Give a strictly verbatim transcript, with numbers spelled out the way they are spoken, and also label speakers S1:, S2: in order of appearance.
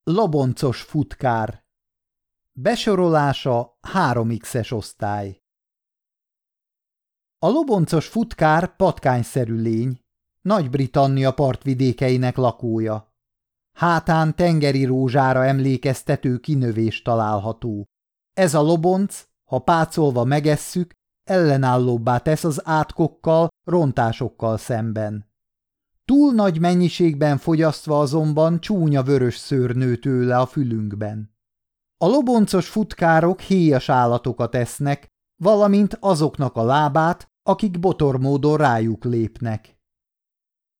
S1: Loboncos futkár. Besorolása három iksz-es osztály. A loboncos futkár patkányszerű lény, Nagy-Britannia partvidékeinek lakója. Hátán tengeri rózsára emlékeztető kinövés található. Ez a lobonc, ha pácolva megesszük, ellenállóbbá tesz az átkokkal, rontásokkal szemben. Túl nagy mennyiségben fogyasztva azonban csúnya vörös szőr nő tőle a fülünkben. A loboncos futkárok héjas állatokat esznek, valamint azoknak a lábát, akik botormódon rájuk lépnek.